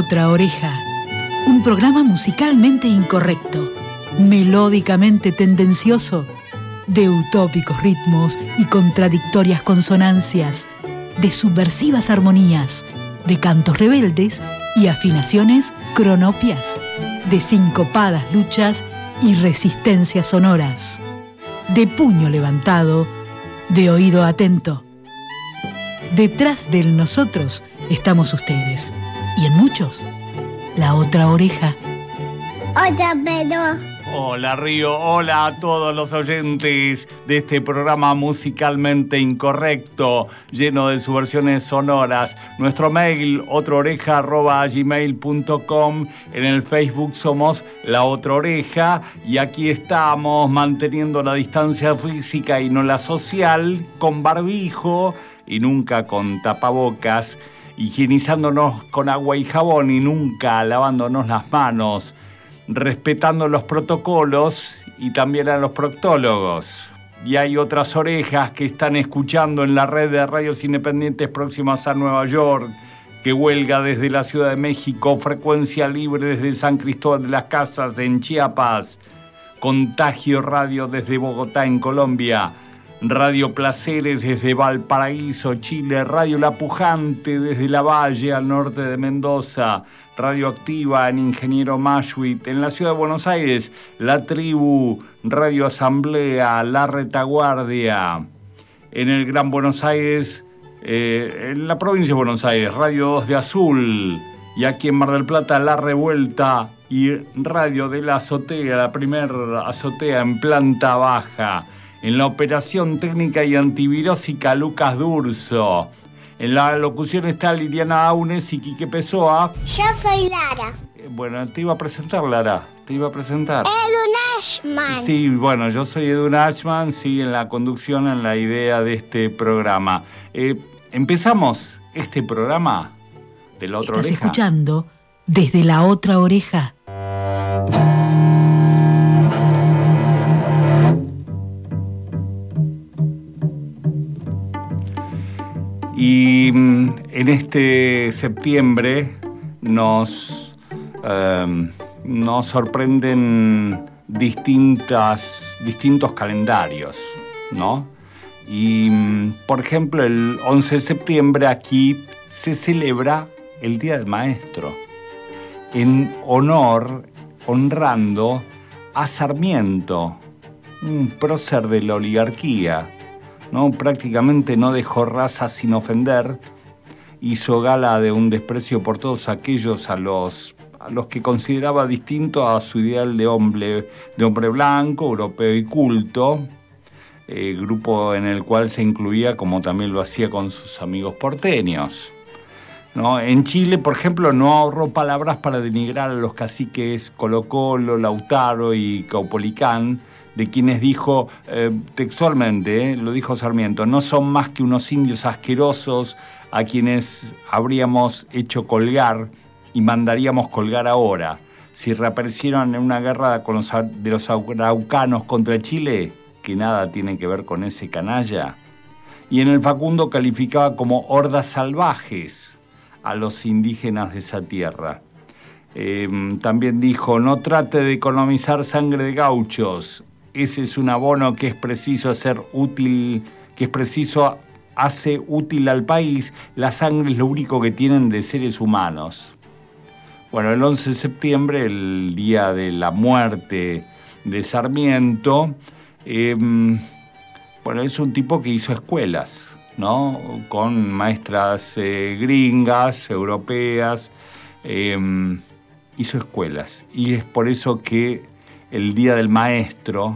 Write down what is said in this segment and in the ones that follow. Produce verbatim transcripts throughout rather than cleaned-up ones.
otra oreja. Un programa musicalmente incorrecto, melódicamente tendencioso, de utópicos ritmos y contradictorias consonancias, de subversivas armonías, de cantos rebeldes y afinaciones cronopias, de sincopadas luchas y resistencias sonoras, de puño levantado, de oído atento. Detrás del nosotros estamos ustedes, y en muchos, la otra oreja. Hola, Pedro. Hola, Río. Hola a todos los oyentes de este programa musicalmente incorrecto, lleno de subversiones sonoras. Nuestro mail, otraoreja arroba gmail punto com. En el Facebook somos La Otra Oreja. Y aquí estamos manteniendo la distancia física y no la social, con barbijo y nunca con tapabocas, higienizándonos con agua y jabón y nunca lavándonos las manos, respetando los protocolos y también a los proctólogos. Y hay otras orejas que están escuchando en la red de radios independientes próximas a Nueva York, que huelga desde la Ciudad de México, Frecuencia Libre desde San Cristóbal de las Casas en Chiapas, Contagio Radio desde Bogotá en Colombia, Radio Placeres desde Valparaíso, Chile, Radio La Pujante desde La Valle al norte de Mendoza, Radio Activa en Ingeniero Mashuit, en la Ciudad de Buenos Aires, La Tribu, Radio Asamblea, La Retaguardia, en el Gran Buenos Aires, eh, en la provincia de Buenos Aires, Radio dos de Azul, y aquí en Mar del Plata, La Revuelta y Radio de la Azotea, la primer azotea en planta baja. En la operación técnica y antivirósica, Lucas Durso. En la locución está Liliana Aunes y Quique Pessoa. Yo soy Lara. Eh, bueno, te iba a presentar, Lara. Te iba a presentar. Edun Ashman. Sí, bueno, yo soy Edun Ashman, sí, en la conducción, en la idea de este programa. Eh, empezamos este programa de La Otra Estás Oreja. escuchando desde La Otra Oreja. Y en este septiembre nos, eh, nos sorprenden distintas, distintos calendarios, ¿no? Y, por ejemplo, el once de septiembre aquí se celebra el Día del Maestro, en honor, honrando a Sarmiento, un prócer de la oligarquía, ¿no? Prácticamente no dejó raza sin ofender, hizo gala de un desprecio por todos aquellos a los, a los que consideraba distinto a su ideal de hombre, de hombre blanco, europeo y culto, eh, grupo en el cual se incluía, como también lo hacía con sus amigos porteños, ¿no? En Chile, por ejemplo, no ahorró palabras para denigrar a los caciques Colo Colo, Lautaro y Caupolicán, de quienes dijo eh, textualmente, eh, lo dijo Sarmiento, no son más que unos indios asquerosos a quienes habríamos hecho colgar y mandaríamos colgar ahora. Si reaparecieron en una guerra con los, de los araucanos contra Chile, que nada tiene que ver con ese canalla. Y en el Facundo calificaba como hordas salvajes a los indígenas de esa tierra. Eh, también dijo, no trate de economizar sangre de gauchos. Ese es un abono que es preciso hacer útil, que es preciso hace útil al país. La sangre es lo único que tienen de seres humanos. Bueno, el once de septiembre, el día de la muerte de Sarmiento, eh, bueno, es un tipo que hizo escuelas, ¿no? Con maestras eh, gringas, europeas, eh, hizo escuelas. Y es por eso que el Día del Maestro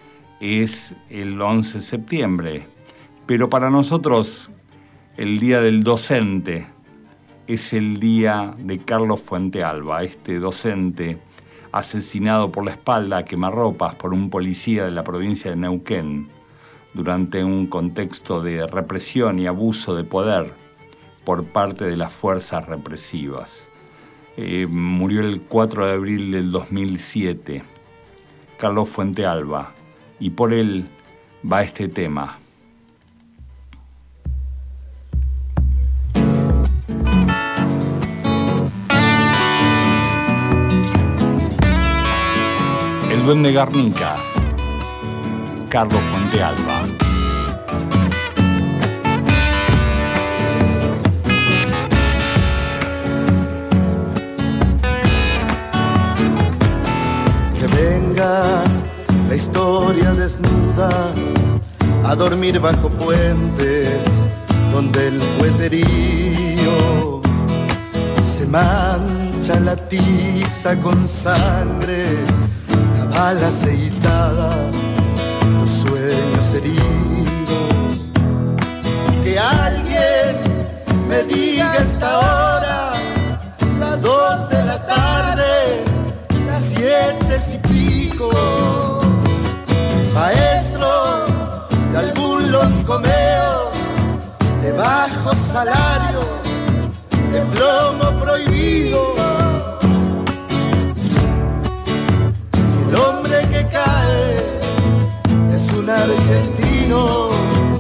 es el once de septiembre, pero para nosotros el Día del Docente es el día de Carlos Fuentealba, este docente asesinado por la espalda a quemarropas por un policía de la provincia de Neuquén durante un contexto de represión y abuso de poder por parte de las fuerzas represivas. Eh, murió el cuatro de abril del dos mil siete. Carlos Fuentealba, y por él va este tema. El Duende Garnica, Carlos Fuentealba. Que venga la historia desnuda a dormir bajo puentes donde el fueterío se mancha la tiza con sangre, la bala aceitada, los sueños heridos. Que alguien me diga esta hora, las dos de la tarde, las siete y pico, maestro de algún loncomeo, de bajo salario, de plomo prohibido. Si el hombre que cae es un argentino,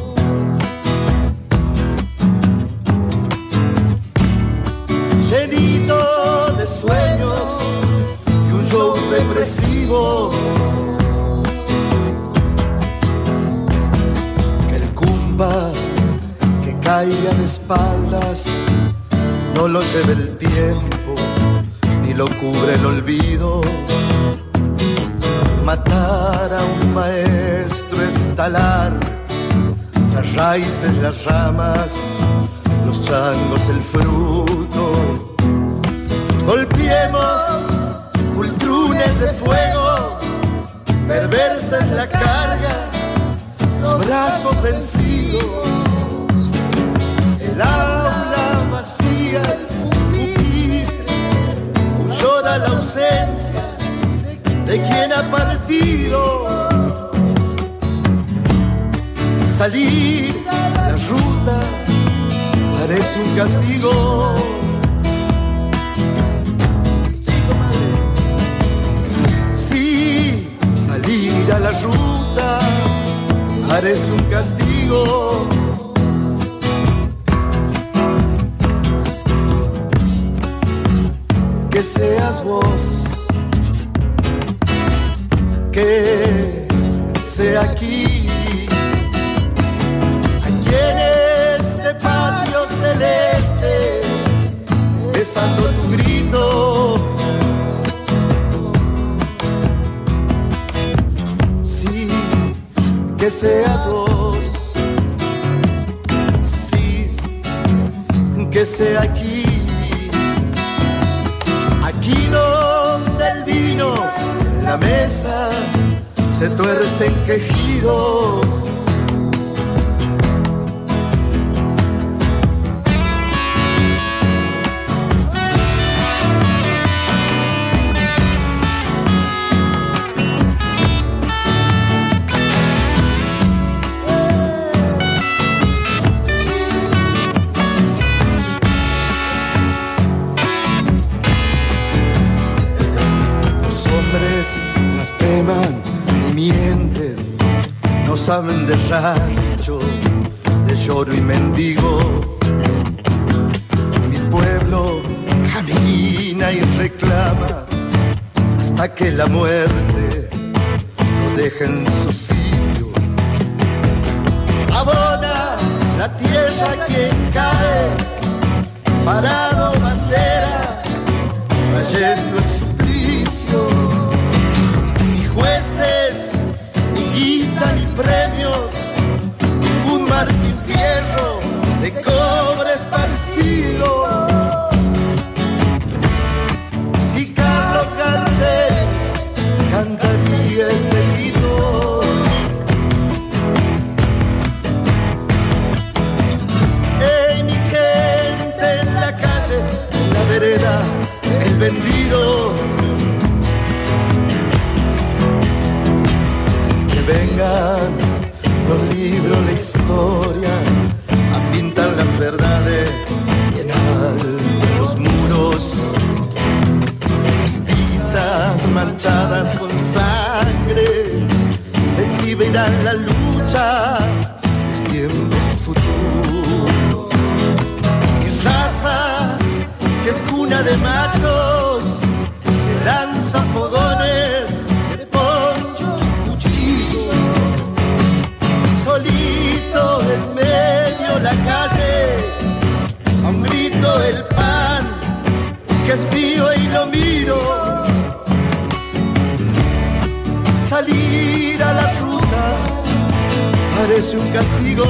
llenito de sueños y un show represivo, que el cumba que caiga de espaldas no lo lleve el tiempo ni lo cubre el olvido. Matar a un maestro es talar las raíces, las ramas, los changos, el fruto. Golpeemos cultrunes de fuego, perversa es la carga, los brazos vencidos, el aula vacía, un pupitre, un llora la ausencia de quien ha partido. Si salir la ruta parece un castigo, si salir a la ruta parece un castigo, que seas vos, que sea aquí, aquí en este patio celeste, besando tu grito. Sí, que seas vos, sí, que sea aquí, aquí donde el vino en la mesa se tuercen quejidos. Los hombres blasfeman y mienten, no saben de rancho, de lloro y mendigo. Mi pueblo camina y reclama hasta que la muerte lo deje en su sitio. Abona la tierra quien cae, parado bandera, trayendo el suplicio. Ni jueces, ni guita, ni premios, ningún Martín Fierro de cobre esparcido. Si Carlos Gardel cantaría este grito, ¡ey, mi gente en la calle, en la vereda, el vendido! Que vengan los libros, la historia, a pintar las verdades y en alto los muros, las tizas manchadas con sangre escribirán la lucha, los tiempos futuros. Mi raza, que es cuna de machos, que lanza fogones, que pone parece un castigo.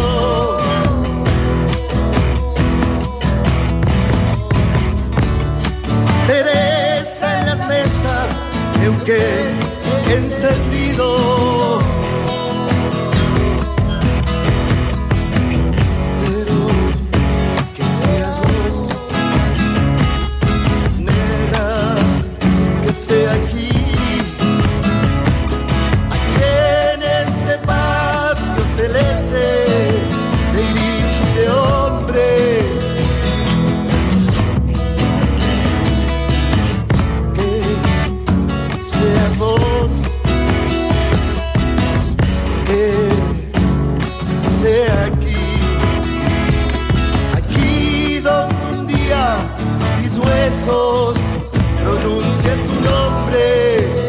Teresa en las mesas, Neuquén encendido. Pero que seas vos, negra, que sea aquí. Celeste de iris y de hombre, que seas vos, que sea aquí, aquí donde un día mis huesos pronuncian tu nombre.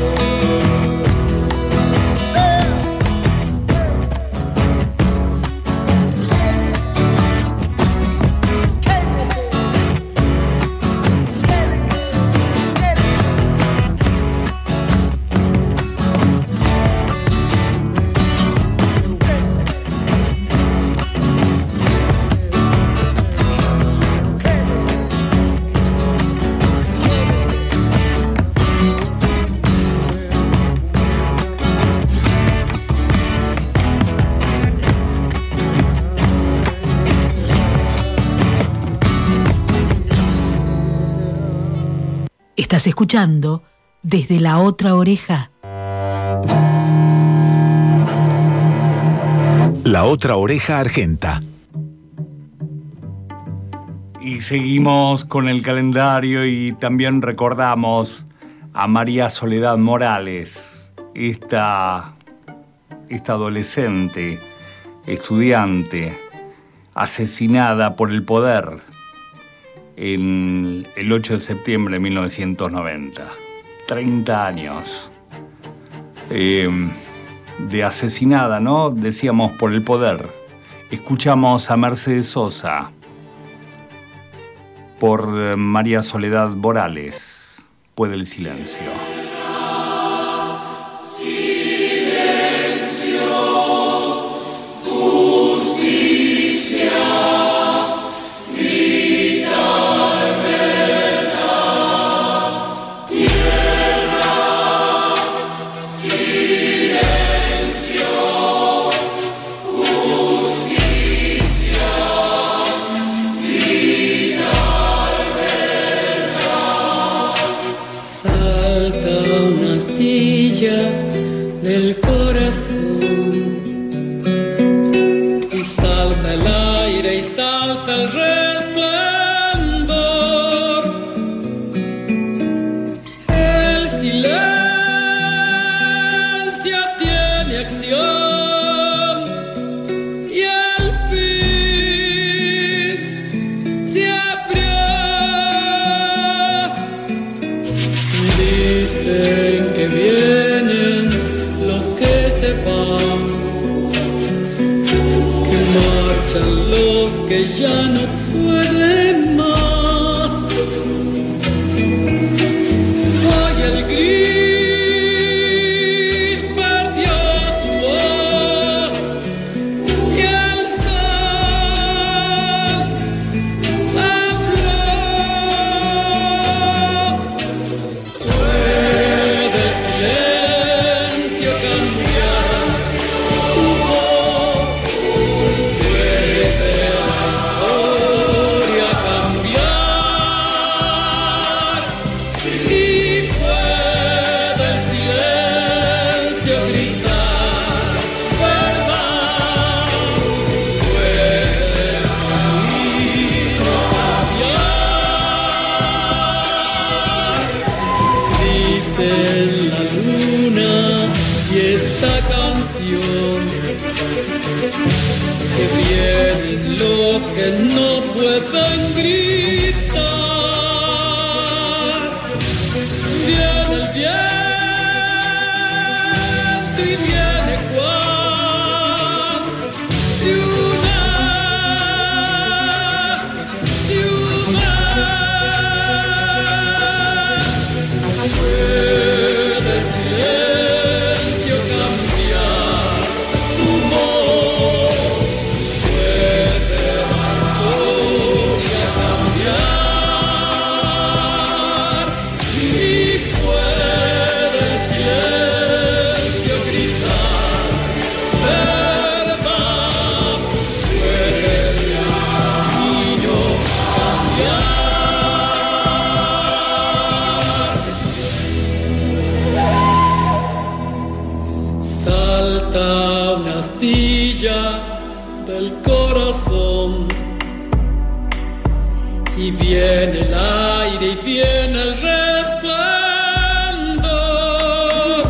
Estás escuchando Desde la Otra Oreja. La Otra Oreja Argenta. Y seguimos con el calendario y también recordamos a María Soledad Morales, esta, esta adolescente, estudiante, asesinada por el poder en el ocho de septiembre de mil novecientos noventa. treinta años eh, de asesinada, ¿no? Decíamos, por el poder. Escuchamos a Mercedes Sosa por María Soledad Morales. Puede el silencio. Del corazón y salta el aire y salta el resplandor. El silencio tiene acción y al fin se abrió. Dicen que vienen los que se van, que marchan los que ya no pueden más. Hoy el gris perdió su voz y el sol habló. Puede el silencio cambiar tu voz, puede la historia cambiar y puede el silencio gritar verdad, puede el camino cambiar. Dice la luna y esta canción que vienen los que no pueden gritar. Viene el viento y viene Juan de una ciudad. Puede el silencio cambiar tu voz. semilla del corazón. Y viene el aire y viene el resplandor.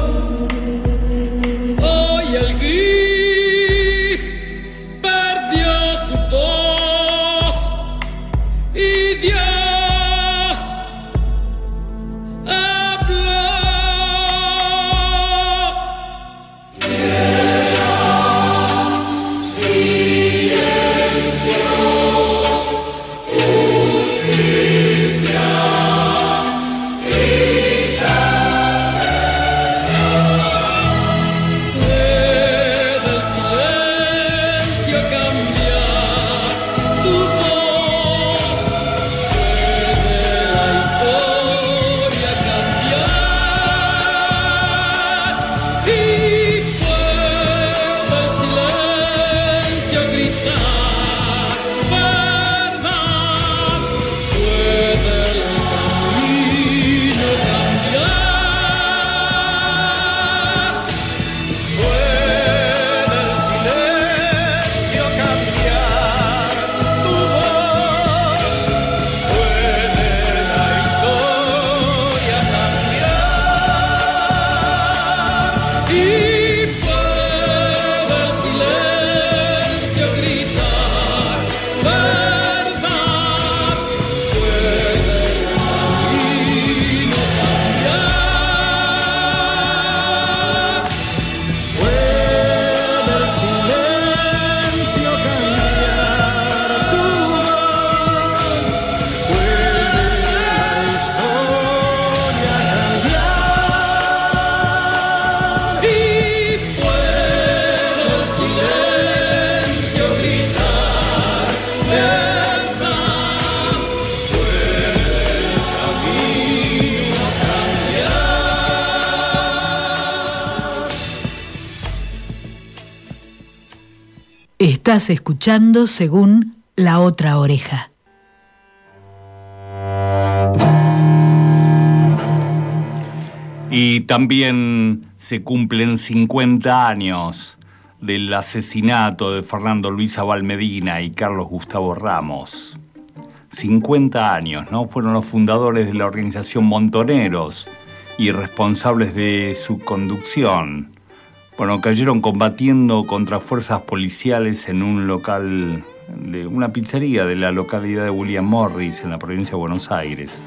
Hoy el gris perdió su voz y Dios Estás escuchando Según la Otra Oreja. Y también se cumplen cincuenta años del asesinato de Fernando Luis Abal Medina y Carlos Gustavo Ramos. cincuenta años, ¿no? Fueron los fundadores de la organización Montoneros y responsables de su conducción. Bueno, cayeron combatiendo contra fuerzas policiales en un local, de una pizzería de la localidad de William Morris, en la provincia de Buenos Aires.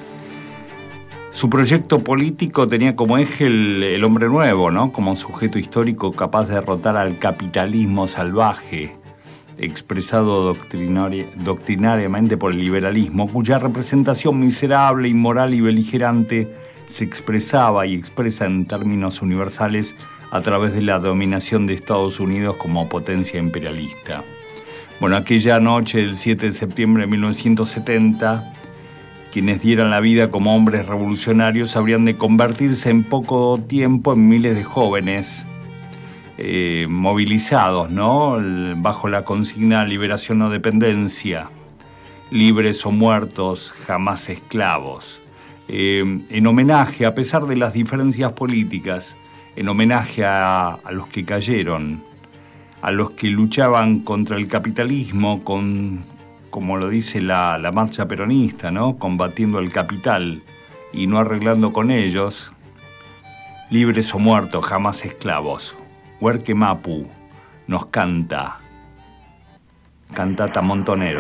Su proyecto político tenía como eje el, el hombre nuevo, ¿no? Como sujeto histórico capaz de derrotar al capitalismo salvaje, expresado doctrinari- doctrinariamente por el liberalismo, cuya representación miserable, inmoral y beligerante se expresaba y expresa en términos universales a través de la dominación de Estados Unidos como potencia imperialista. Bueno, aquella noche del siete de septiembre de mil novecientos setenta, quienes dieran la vida como hombres revolucionarios habrían de convertirse en poco tiempo en miles de jóvenes eh, movilizados, ¿no? Bajo la consigna liberación o dependencia, libres o muertos, jamás esclavos. Eh, en homenaje, a pesar de las diferencias políticas, en homenaje a, a los que cayeron, a los que luchaban contra el capitalismo, con, como lo dice la, la marcha peronista, ¿no? Combatiendo el capital y no arreglando con ellos, libres o muertos, jamás esclavos. Huerque Mapu nos canta Cantata Montoneros.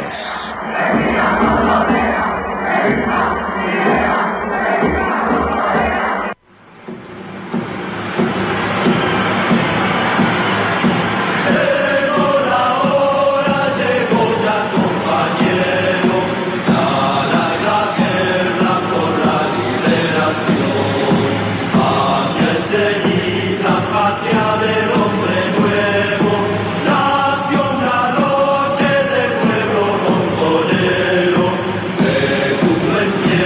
Nació una noche de pueblo montonero, que cumple en pie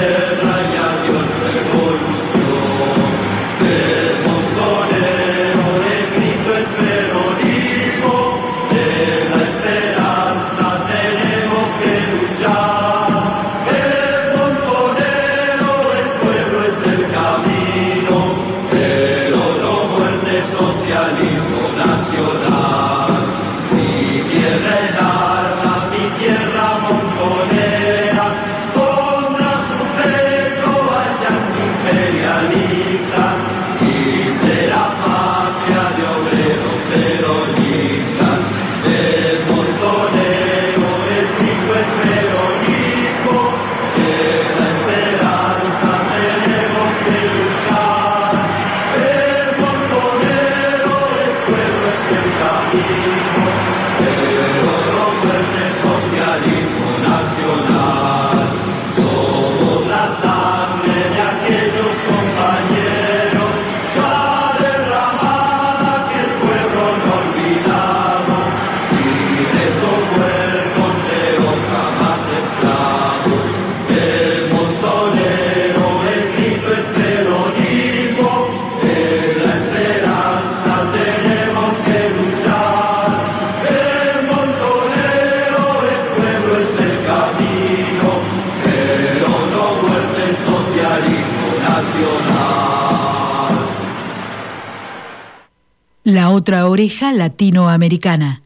La otra oreja latinoamericana.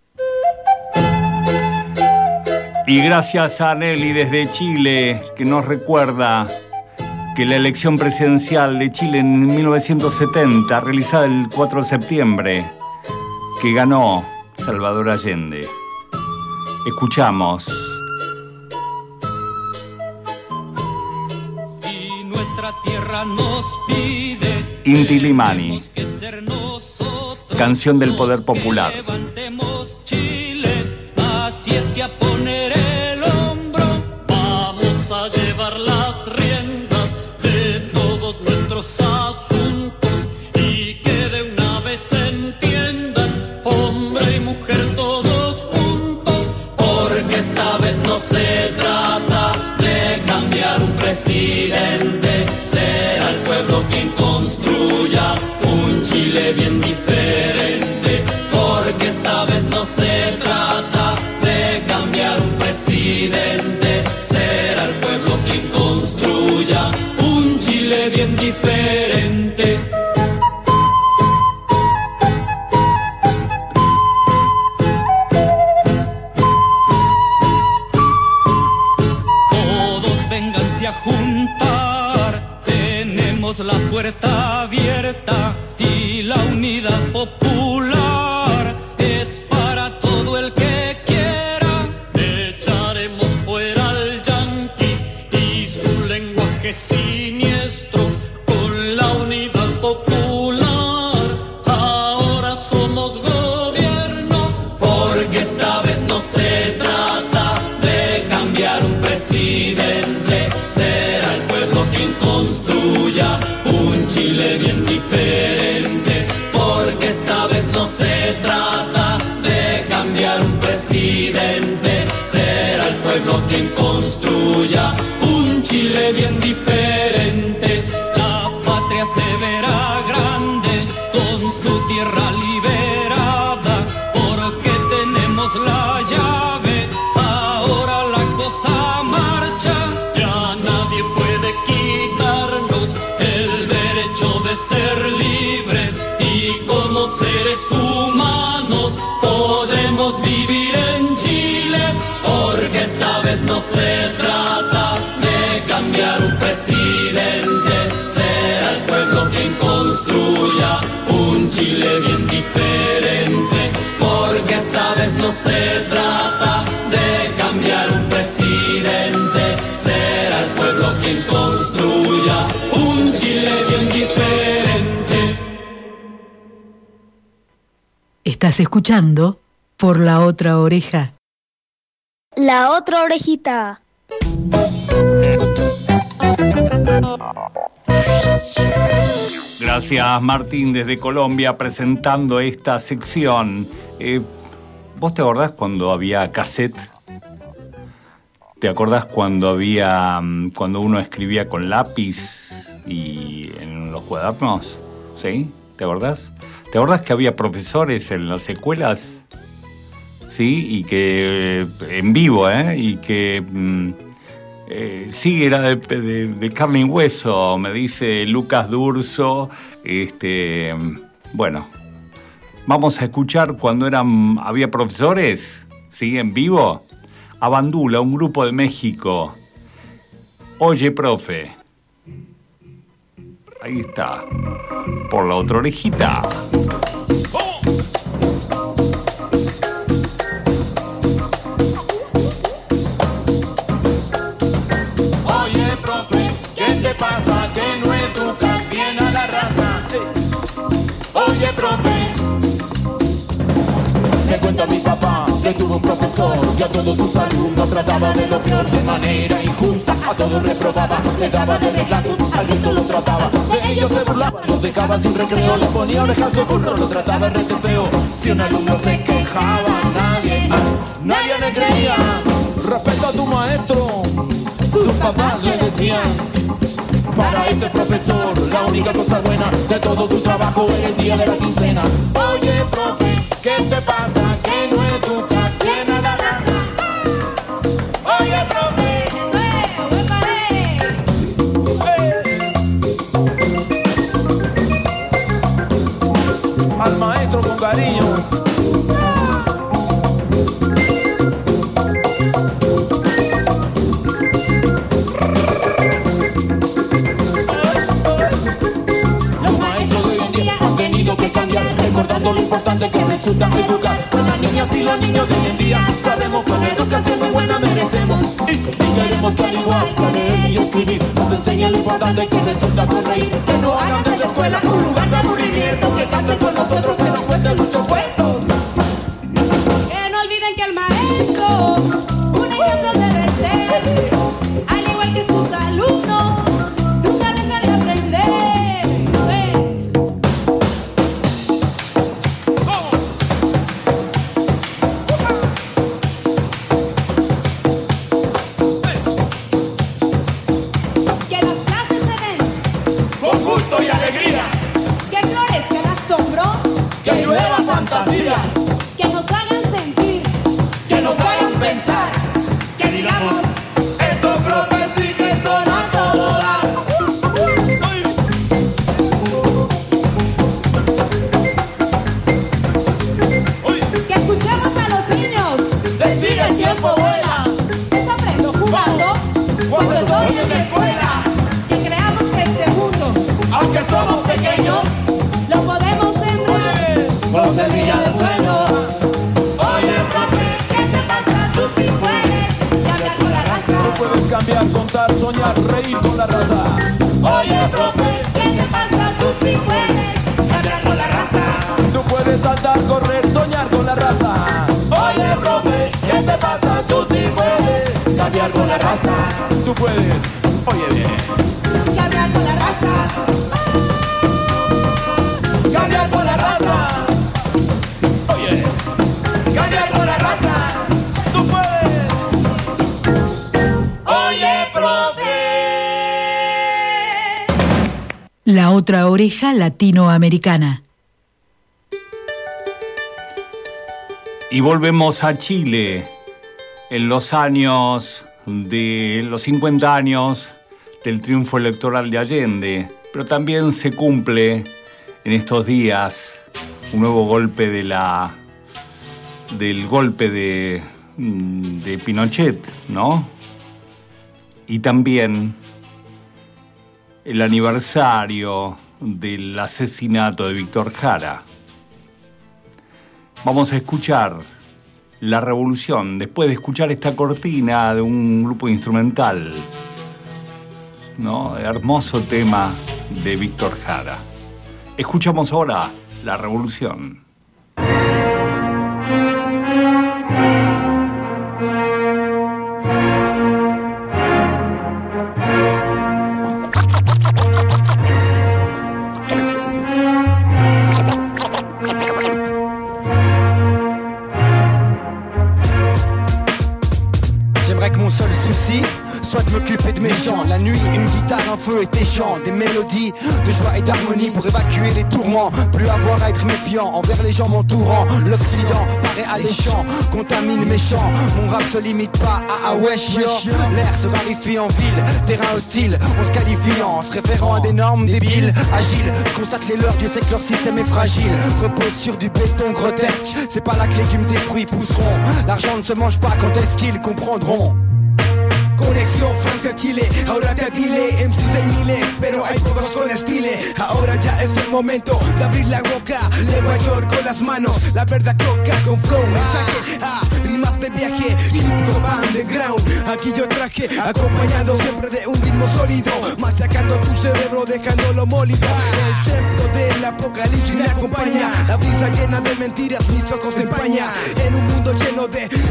Y gracias a Nelly desde Chile, que nos recuerda que la elección presidencial de Chile en mil novecientos setenta, realizada el cuatro de septiembre, que ganó Salvador Allende. Escuchamos. Si nuestra tierra nos pide, Inti Illimani, que ser nosotros, canción del poder popular. Levantemos Chile, así es que a poner el hombro vamos a llevar las riendas de todos nuestros asuntos y que de una vez entiendan, hombre y mujer todos juntos, porque esta vez no se trata de cambiar un presidente, será el pueblo quien construya un Chile bien diferente, porque esta vez no se trata de cambiar un presidente, será el pueblo quien construya un Chile bien diferente. Todos vénganse a juntar, tenemos la puerta abierta y la unidad popular es para todo el que quiera. Echaremos fuera al yanqui y su lenguaje siniestro con la unidad popular. Ahora somos gobierno, porque esta vez no se trata de cambiar un presidente, será el pueblo quien construya un Chile bien diferente, porque esta vez no se trata de cambiar un presidente, será el pueblo quien construya un Chile bien diferente. La patria se verá grande con su tierra liberada, porque tenemos la llave, ahora la cosa marcha, ya nadie puede quitarnos el derecho de ser libres y como seres humanos podremos vivir en Chile, porque esta vez no se trata de cambiar un presidente, será el pueblo quien construya un Chile bien diferente, porque esta vez no se trata de cambiar un presidente, será el pueblo quien construya un Chile bien diferente. Estás escuchando Por la Otra Oreja. La otra orejita. Gracias, Martín, desde Colombia, presentando esta sección. Eh, ¿Vos te acordás cuando había cassette? ¿Te acordás cuando había, cuando uno escribía con lápiz y en los cuadernos? ¿Sí? ¿Te acordás? ¿Te acordás que había profesores en las escuelas? Sí, y que en vivo, ¿eh? Y que eh, sí, era de, de, de carne y hueso, me dice Lucas Durso. Este, bueno, vamos a escuchar cuando eran, había profesores, ¿sí? En vivo. A Bandula, un grupo de México. Oye, profe. Ahí está. Por la otra orejita. Oye, profe, ¿qué te pasa? Que no educas bien a la raza. Oye, profe, tuvo un profesor y a todos sus alumnos trataba de lo peor de manera injusta. A todos reprobaba, le daba de reglazos, al resto los trataba. De ellos se burlaba, los dejaba sin recreo, le ponía orejas de burro, lo trataba rete feo. Si un alumno se quejaba, nadie, nadie le creía. Respeta a tu maestro, sus papás le decían. Para este profesor, la única cosa buena de todo su trabajo era el día de la quincena. Oye, profe, ¿qué te pasa? Que no educas bien a la raza. Oye, profe, me paré. Al maestro con cariño. Recordando lo importante que resulta educar a las niñas y los niños de hoy en día. Sabemos que una educación muy buena merecemos y, y queremos que al igual que leer y escribir nos enseñe lo importante que resulta sonreír. Que no hagan de la escuela un lugar de aburrimiento, que canten con nosotros, que nos cuenten muchos cuentos. Que no olviden que el maestro un ejemplo debe ser, al igual que sus alumnos, nunca dejan de aprender. Que llueva fantasía, que nos hagan sentir, que nos hagan pensar, que digamos, esos profes sí que son a todo dar. Que escuchemos a los niños decir el tiempo vuela, desaprendo jugando cuando estoy en la escuela. Que creamos que este mundo, aunque somos pequeños, lo podemos sembrar con semilla de sueño. Oye, profe, ¿qué te pasa? Tú sí puedes cambiar con la raza. tú puedes cambiar, contar, soñar, reír con la raza. Oye, profe, ¿qué te pasa? Tú sí puedes cambiar con la raza. tú puedes andar, correr, soñar con la raza. Oye, profe, ¿qué te pasa? Tú sí puedes cambiar con la raza. Tú puedes, oye bien, Cambiar con la raza. cambiar con la raza. Oye, cambiar con la raza. Tú puedes. Oye, profe. La otra oreja latinoamericana. Y volvemos a Chile en los años de los cincuenta años del triunfo electoral de Allende, pero también se cumple en estos días un nuevo golpe de la del golpe de, de Pinochet, ¿no? Y también el aniversario del asesinato de Víctor Jara. Vamos a escuchar La Revolución, después de escuchar esta cortina de un grupo instrumental, ¿no? Hermoso tema de Víctor Jara. Escuchamos ahora La Revolución. Soit de m'occuper de mes gens. La nuit, une guitare, un feu et des chants. Des mélodies de joie et d'harmonie pour évacuer les tourments. Plus avoir à être méfiant envers les gens m'entourant. L'Occident paraît alléchant, contamine mes chants. Mon rap se limite pas à ah wesh yo. L'air se raréfie en ville, terrain hostile. On se qualifie en se référant à des normes débiles. Agile, je constate les leurs, Dieu sait que leur système est fragile. Repose sur du béton grotesque. C'est pas là que légumes et fruits pousseront. L'argent ne se mange pas, quand est-ce qu'ils comprendront? Conexión Francia-Chile, ahora te dile, M Cs hay miles, pero hay pocos con estilo. Ahora ya es el momento de abrir la boca, Nueva York con las manos, la verdad toca con flow, mensaje, ah, rimas de viaje, hip hop underground. Aquí yo traje, acompañado siempre de un ritmo sólido, machacando tu cerebro, dejándolo molido. El templo del apocalipsis me acompaña, la brisa llena de mentiras, mis ojos de empaña. En un mundo lleno de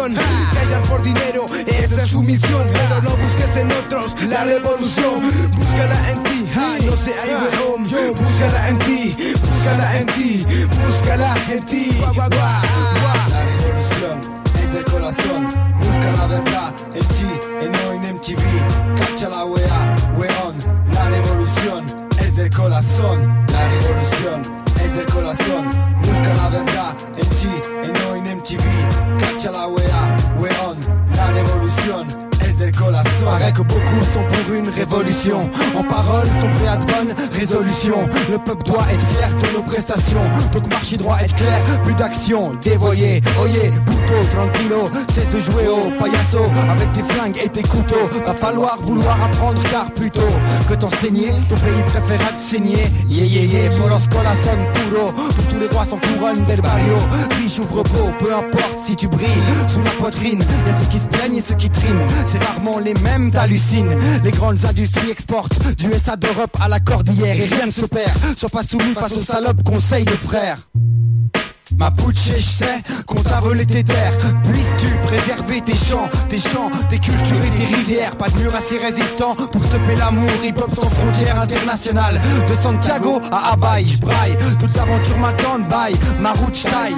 revolución. Callar por dinero, esa es su misión. Pero no busques en otros la revolución. Búscala en ti, ja, no sé, ahí weón. Búscala en ti, búscala en ti, búscala en ti. Gua, gua, gua, gua. La revolución es del corazón. Busca la verdad en G, en O, en M T V. Cacha la wea, weón. La revolución es del corazón. La revolución es del corazón. Busca la verdad en G, en O, en M T V. Cacha la wea, weón. La revolution est del corazon. Paraît que beaucoup sont pour une révolution. En parole, sont prêts à de bonnes résolutions. Le peuple doit être fier de nos prestations. Donc marcher droit, être clair, plus d'action. Dévoyer, oye, puto, tranquilo. Cesse de jouer au payaso avec tes flingues et tes couteaux. Va falloir vouloir apprendre car plutôt que t'enseigner, ton pays préférera te saigner. Yeah yeah yeah, por los corazón puro. Pour tous les rois sans couronne del barrio. Riche ouvre beau, peu importe si tu brilles sous la poitrine. Y'a ceux qui se plaignent et ceux qui triment. C'est rarement les mêmes, t'hallucines. Les grandes industries exportent du S A d'Europe à la cordillère et rien ne se perd. Sois pas soumis face aux salopes, conseils de frères. Mapuche, je sais qu'on t'a volé tes terres. Puisses-tu préserver tes champs, tes champs, tes cultures et tes rivières. Pas de mur assez résistant pour stopper l'amour. Hip-hop sans frontières internationales. De Santiago à Abaye, je braille. Toutes aventures m'attendent, bye, ma route je taille.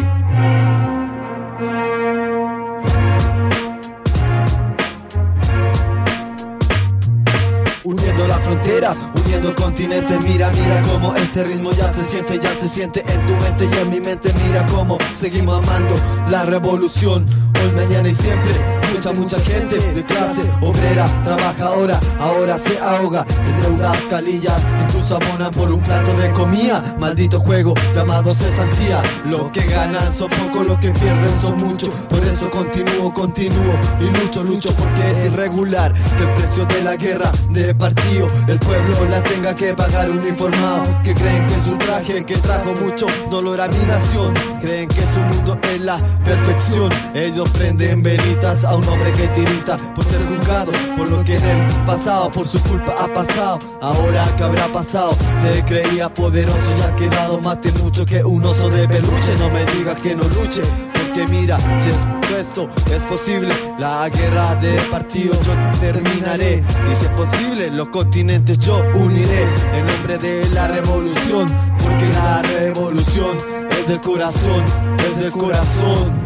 Uniendo la frontera, uniendo continentes. Mira, mira cómo este ritmo ya se siente, ya se siente en tu mente y en mi mente. Mira cómo seguimos amando la revolución. Hoy, mañana y siempre. Mucha, mucha gente de clase obrera, trabajadora, ahora se ahoga en deudas, calillas, incluso abonan por un plato de comida. Maldito juego llamado cesantía. Lo que ganan son poco, lo que pierden son mucho. Por eso continúo, continúo y lucho, lucho porque es irregular que el precio de la guerra de partido el pueblo la tenga que pagar uniformado. Que creen que es un traje que trajo mucho dolor a mi nación. Creen que su mundo es la perfección. Ellos prenden velitas a un hombre que tirita por ser juzgado por lo que en el pasado por su culpa ha pasado. Ahora que habrá pasado, te creía poderoso y has quedado más de mucho que un oso de peluche. No me digas que no luche, porque mira, si es esto es posible, la guerra de partidos yo terminaré. Y si es posible, los continentes yo uniré en nombre de la revolución, porque la revolución es del corazón, es del corazón.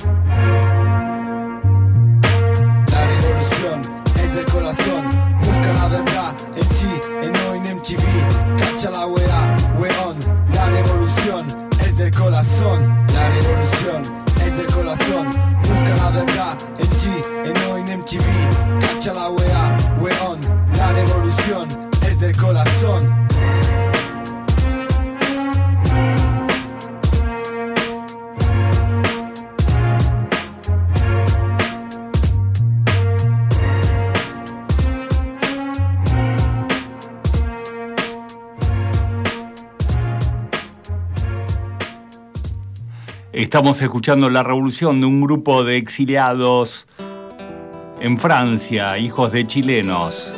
Busca la verdad en G, en O, en M T V. Cacha la wea, weón. La revolución es del corazón. La revolución es del corazón. Busca la verdad en G, en O, en M T V. Cacha la wea, weón. La revolución es del corazón. Estamos escuchando La Revolución de un grupo de exiliados en Francia, hijos de chilenos.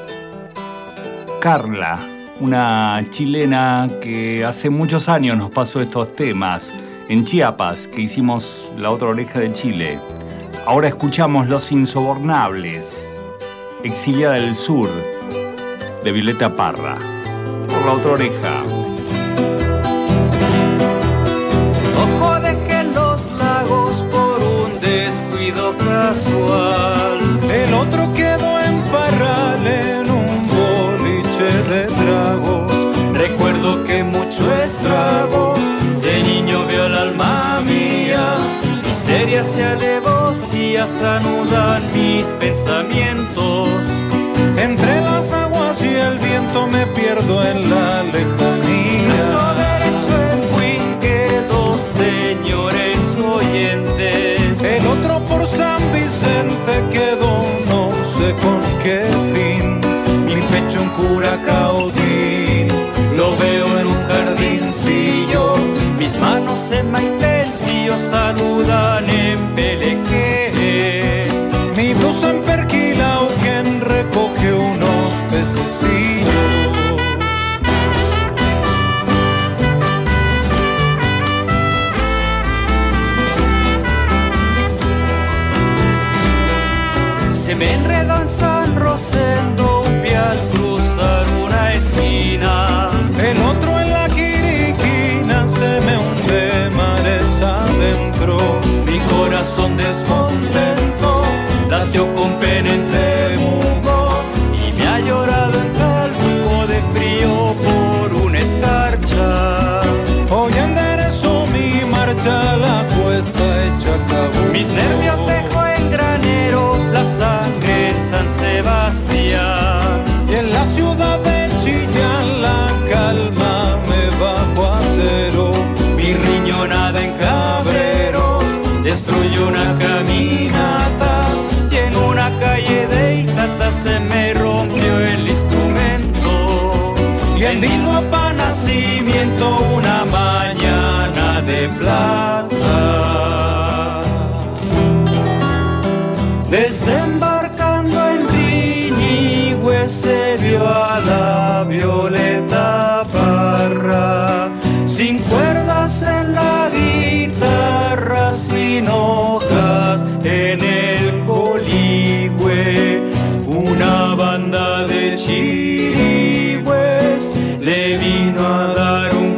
Carla, una chilena que hace muchos años nos pasó estos temas en Chiapas, que hicimos La Otra Oreja de Chile. Ahora escuchamos Los Insobornables, exiliada del sur, de Violeta Parra. Por La Otra Oreja. Casual. El otro quedó en Parral en un boliche de tragos. Recuerdo que mucho estrago de niño vio el alma mía. Miserias y alevosías anudan mis pensamientos. Entre las aguas y el viento me pierdo en la lejanía. Brazo derecho en Huinque, dos señores oyentes. El otro por San Vicente quedó, no sé con qué fin. Mi pecho en Curacaudí, lo veo en un jardincillo. Mis manos en Maitencio saludan en Pelequé. Mi blusa en Perquilao, quien recoge unos pececillos. Se me enredó en San Rosendo un pie al cruzar una esquina. El otro en la quiriquina se me hunde mares adentro. Mi corazón descontento lateó con pena en Temuco y me ha llorado en Talco de frío por una escarcha. Hoy enderezo mi marcha, la cuesta hecha cabo. Mis nervios dejo en Granero, la sangre en San Sebastián. Y en la ciudad de Chillán la calma me bajo a cero. Mi riñonada en Cabrero destruyó una caminata. Y en una calle de Itata se me rompió el instrumento. Y en Villalpa nacimiento una mañana de plata. Desembarcando en Riñihue se vio a la Violeta Parra, sin cuerdas en la guitarra, sin hojas en el coligüe. Una banda de chirigües le vino a dar un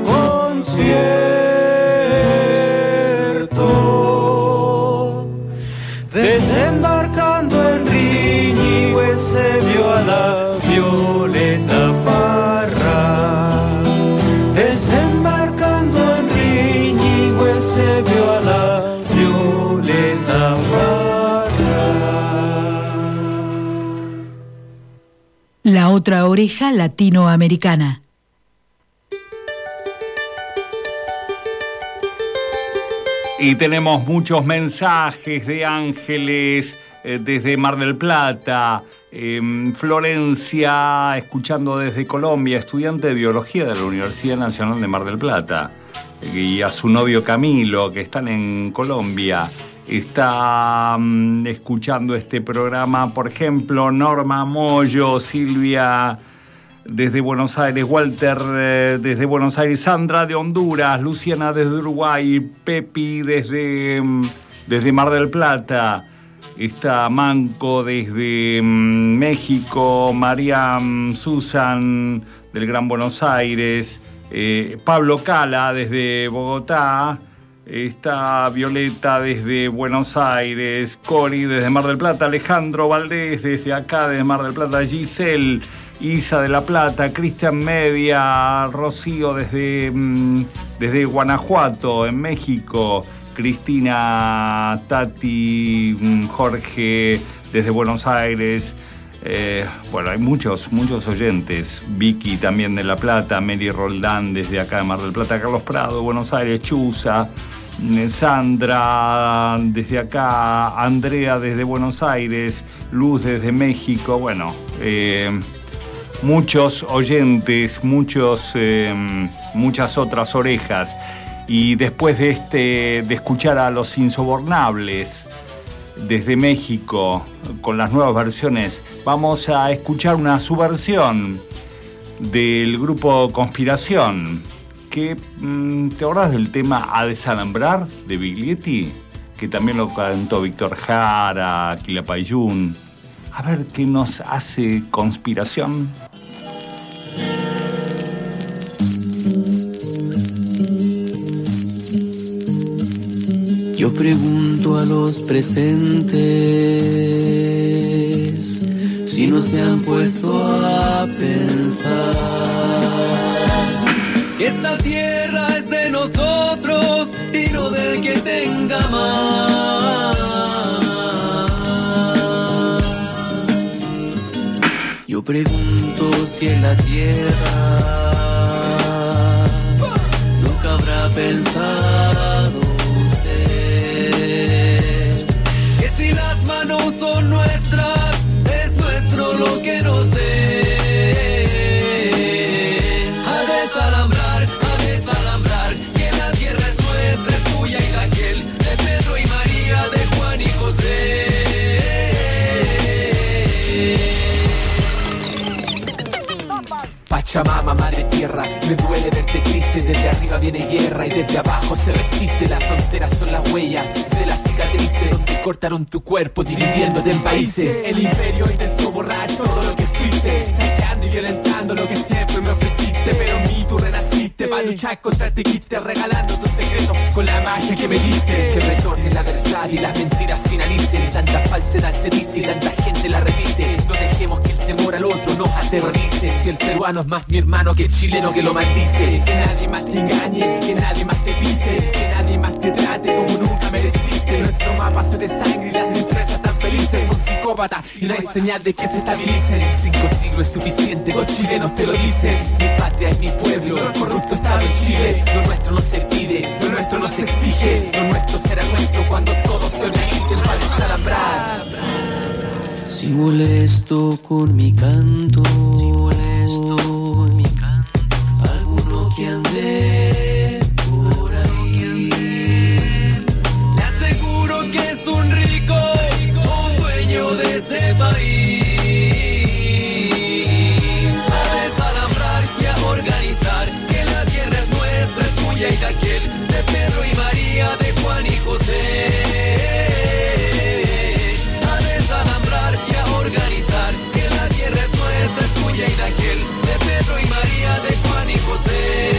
concierto. Desembarcando en Riñihue se vio a la Violeta Parra. Desembarcando en Riñihue se vio a la Violeta Parra. La otra oreja latinoamericana. Y tenemos muchos mensajes de ángeles eh, desde Mar del Plata, eh, Florencia, escuchando desde Colombia, estudiante de biología de la Universidad Nacional de Mar del Plata, y a su novio Camilo, que están en Colombia. Está um, escuchando este programa, por ejemplo, Norma Moyo, Silvia desde Buenos Aires, Walter eh, desde Buenos Aires, Sandra de Honduras, Luciana desde Uruguay, Pepi desde, desde Mar del Plata, está Manco desde um, México, Mariam Susan del Gran Buenos Aires, eh, Pablo Cala desde Bogotá, está Violeta desde Buenos Aires, Cori desde Mar del Plata, Alejandro Valdés desde acá, desde Mar del Plata, Giselle, Isa de La Plata, Cristian Media, Rocío desde, desde Guanajuato, en México, Cristina, Tati, Jorge desde Buenos Aires. Eh, bueno, hay muchos, muchos oyentes. Vicky también de La Plata, Mary Roldán desde acá de Mar del Plata, Carlos Prado, Buenos Aires, Chuza, Sandra desde acá, Andrea desde Buenos Aires, Luz desde México. Bueno, eh, muchos oyentes, muchos, eh, muchas otras orejas. Y después de, este, de escuchar a Los Insobornables desde México con las nuevas versiones, vamos a escuchar una subversión del grupo Conspiración, que ¿te acordás del tema A Desalambrar de Biglietti? Que también lo cantó Víctor Jara, Quilapayún. A ver qué nos hace Conspiración. Yo pregunto a los presentes si no se han puesto a pensar que esta tierra es de nosotros y no del que tenga más. Yo pregunto si en la tierra nunca habrá pensado usted que si las manos son nuestras, es nuestro lo que nos den. A desalambrar, a desalambrar, que la tierra es nuestra, es tuya y de aquel, de Pedro y María, de Juan y José. Pachamama, madre tierra, me duele verte triste. Desde arriba viene guerra y desde abajo se resiste. Las fronteras son las huellas de las cicatrices donde cortaron tu cuerpo dividiéndote en países. El imperio intentó borrar todo lo que fuiste, sacando y violentando lo que siempre me ofreciste. Pero en mí tú renaciste para luchar contra este quiste, regalando tus secretos con la magia que me diste. Que retorne la verdad y las mentiras finalicen. Tanta falsedad se dice y tanta gente la repite. No dejemos que el temor al otro nos aterrorice. Si el peruano es más mi hermano que el chileno que lo maldice. Que nadie más te engañe, que nadie más te pise, que nadie más te trate como nunca mereciste. Nuestro mapa se de sangre y las empresas tan felices son psicópatas y no hay señal de que se estabilicen. Cinco siglos es suficiente, los chilenos te lo dicen. Mi patria es mi pueblo, el corrupto Estado en Chile. Lo nuestro no se pide, lo nuestro no se exige. Lo nuestro será nuestro cuando todos se organicen para desalambrar. Si molesto con mi canto, si molesto con mi canto, alguno que ande por ahí, le aseguro que es un rico, un dueño de este país. A desalambrar y a organizar, que la tierra es nuestra, es tuya y de aquel, de Pedro y María, de Juan y José. Y de aquel, de Pedro y María, de Juan y José.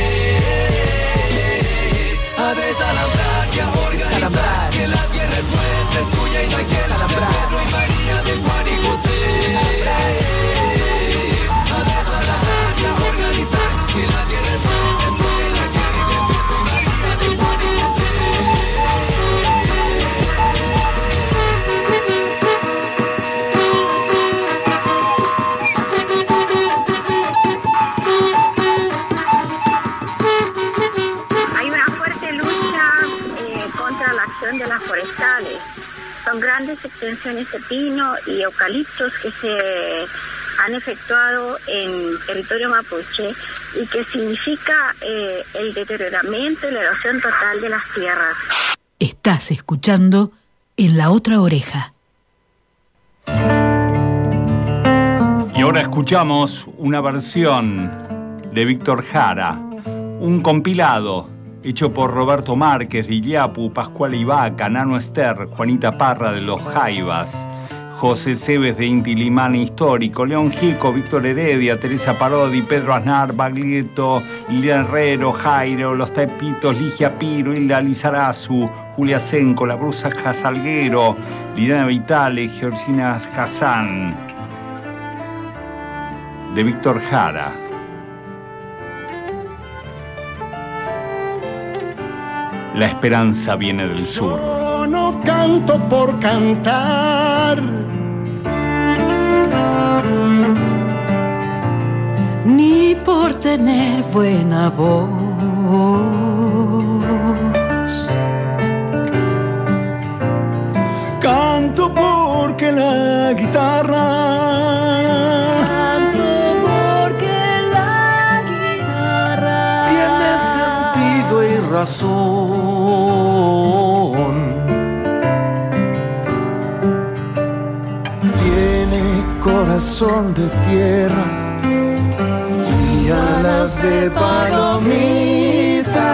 A desalambrar y a organizar, que la tierra es nuestra, es tuya y de aquel, de Pedro y María, de Juan y José. A desalambrar y a organizar, que la tierra es nuestra, es tuya y de aquel, de Pedro y María, de Juan y José. De las forestales. Son grandes extensiones de pino y eucaliptos que se han efectuado en territorio mapuche y que significa eh, el deterioramiento y la erosión total de las tierras. Estás escuchando En la Otra Oreja. Y ahora escuchamos una versión de Víctor Jara, un compilado hecho por Roberto Márquez de Illapu, Pascual Ibaca, Nano Ester, Juanita Parra de Los Jaivas, José Cebes de Inti Limán Histórico, León Gieco, Víctor Heredia, Teresa Parodi, Pedro Aznar, Baglietto, Lilian Herrero, Jairo, Los Tepitos, Ligia Piro, Hilda Lizarazu, Julia Senco, La Brusa Casalguero, Liliana Vitale, Georgina Hassan, de Víctor Jara. La esperanza viene del sur. Yo no canto por cantar, ni por tener buena voz. Canto porque la guitarra, canto porque la guitarra tiene sentido y razón. Corazón de tierra y alas de palomita.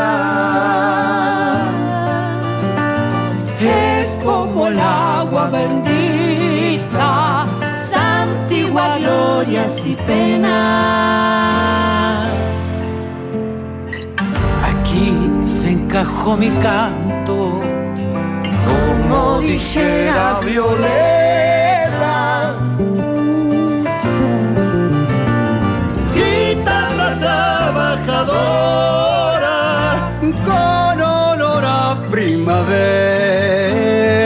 Es como el agua bendita, santigua glorias y penas. Aquí se encajó mi canto, como dijera Violeta. Trabajadora con olor a primavera.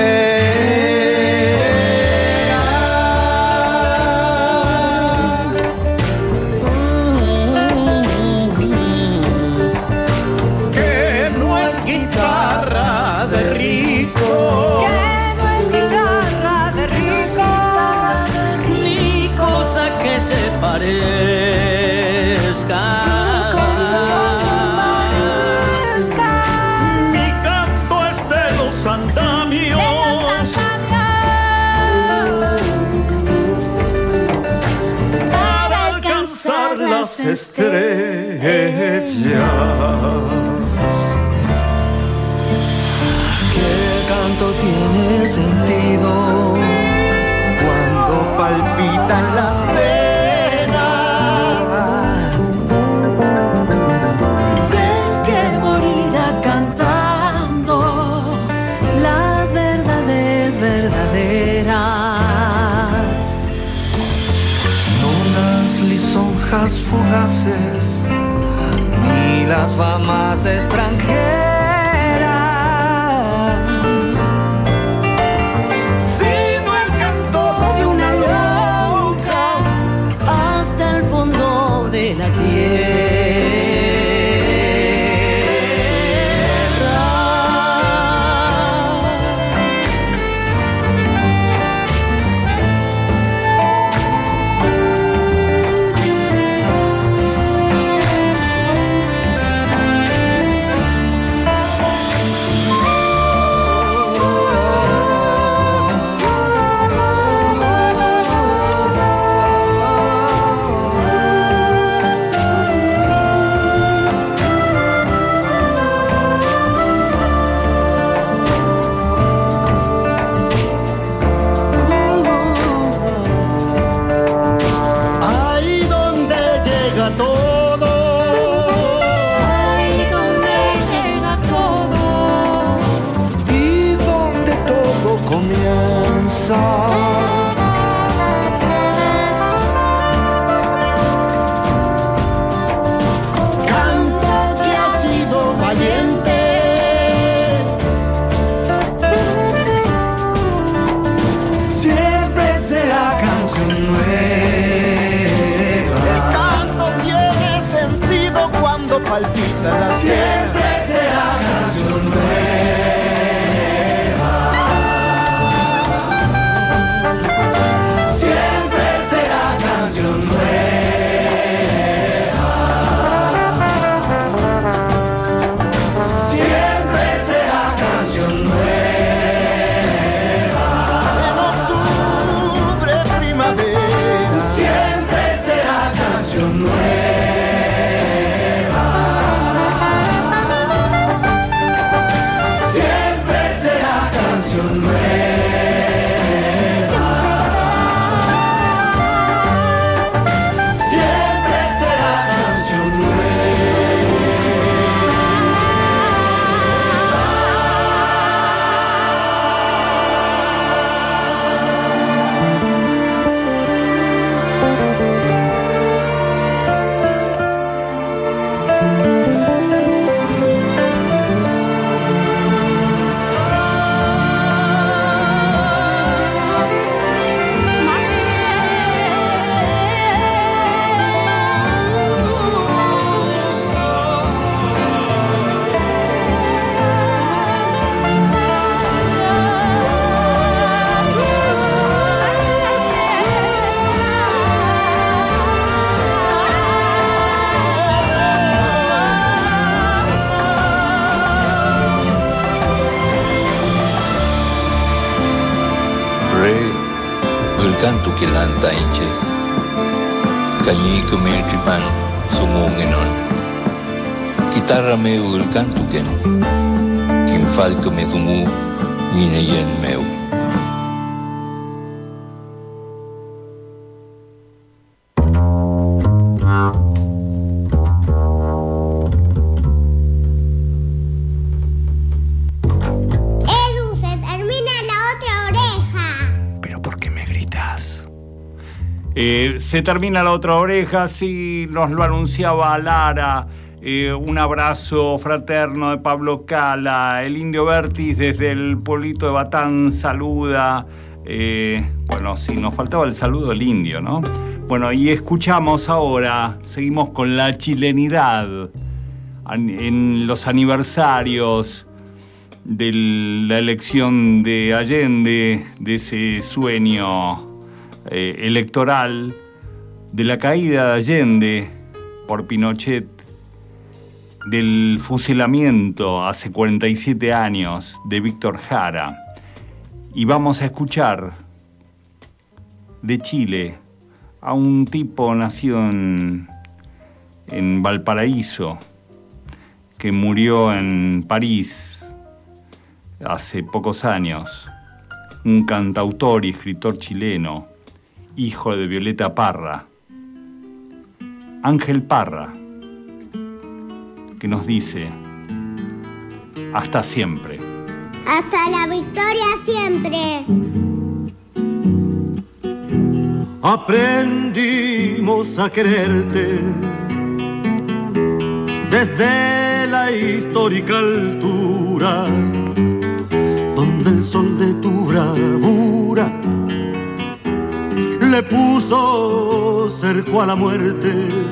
Que no es guitarra de rico, que no es guitarra de rico, ni cosa que se parezca. Las estrellas. ¿Qué canto tienes en palpitan las venas del que morirá cantando las verdades verdaderas. No las lisonjas fugaces ni las famas extranjeras, de la tierra. Canto que ha sido valiente, siempre será canción nueva. el canto tiene sentido cuando palpita la Siempre será canción nueva. Canto que lanta inche, cañí que me tripan sumo ngenon. Guitarra me el canto que quien falca me sumu vine yen meu. Eh, se termina la otra oreja, sí, nos lo anunciaba Lara. Eh, un abrazo fraterno de Pablo Cala. El Indio Vertis desde el pueblito de Batán saluda. Eh, bueno, sí, nos faltaba el saludo del indio, ¿no? Bueno, y escuchamos ahora, seguimos con la chilenidad en los aniversarios de la elección de Allende, de ese sueño Eh, electoral, de la caída de Allende por Pinochet, del fusilamiento hace cuarenta y siete años de Víctor Jara. Y vamos a escuchar de Chile a un tipo nacido en, en Valparaíso, que murió en París hace pocos años, un cantautor y escritor chileno, hijo de Violeta Parra, Ángel Parra, que nos dice: hasta siempre. Hasta la victoria siempre. Aprendimos a quererte desde la histórica altura, donde el sol de tu bravura le puso cerco a la muerte.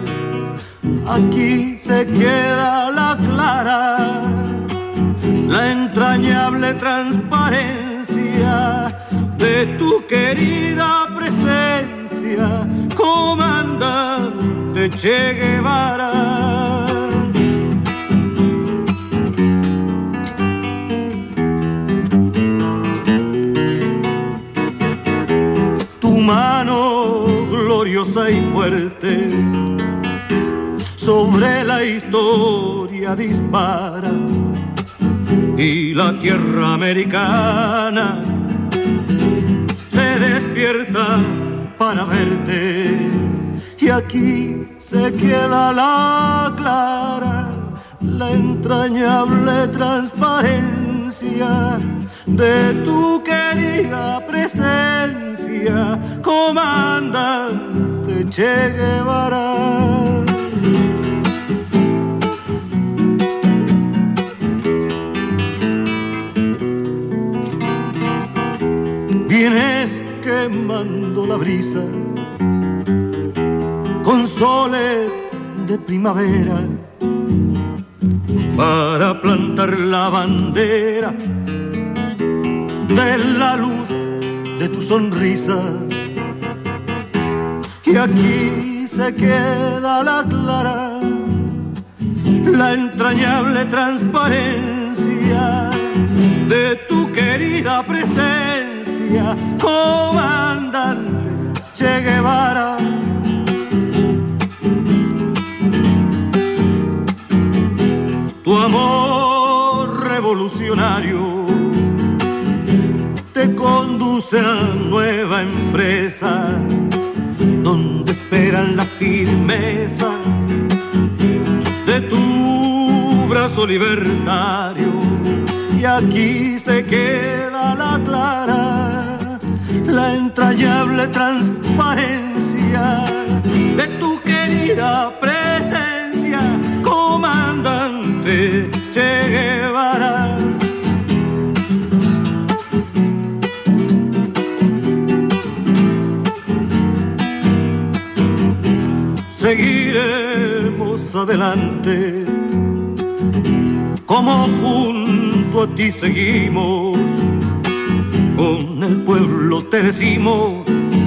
Aquí se queda la clara, la entrañable transparencia de tu querida presencia, comandante Che Guevara. Tu mano gloriosa y fuerte sobre la historia dispara, y la tierra americana se despierta para verte. Y aquí se queda la clara, la entrañable transparencia de tu querida presencia, comandante Che Guevara. Vienes quemando la brisa con soles de primavera para plantar la bandera de la luz de tu sonrisa. Y aquí se queda la clara, la entrañable transparencia de tu querida presencia, comandante Che Guevara. Tu amor revolucionario te conduce a nueva empresa, donde esperan la firmeza de tu brazo libertario. Y aquí se queda la clara, la entrañable transparencia de tu querida presencia, comandante Che Guevara. Seguiremos adelante, como junto a ti seguimos, con el pueblo te decimos: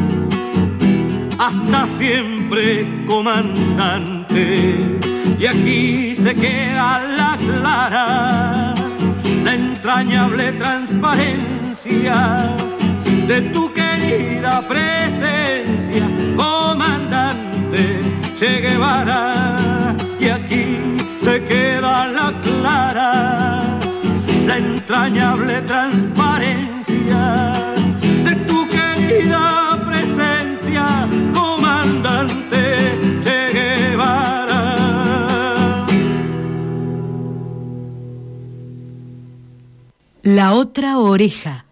hasta siempre, comandante. Y aquí se queda la clara, la entrañable transparencia de tu querida presencia, comandante Che Guevara. Y aquí se queda la clara, la entrañable transparencia de tu querida presencia, comandante Che Guevara. La otra oreja.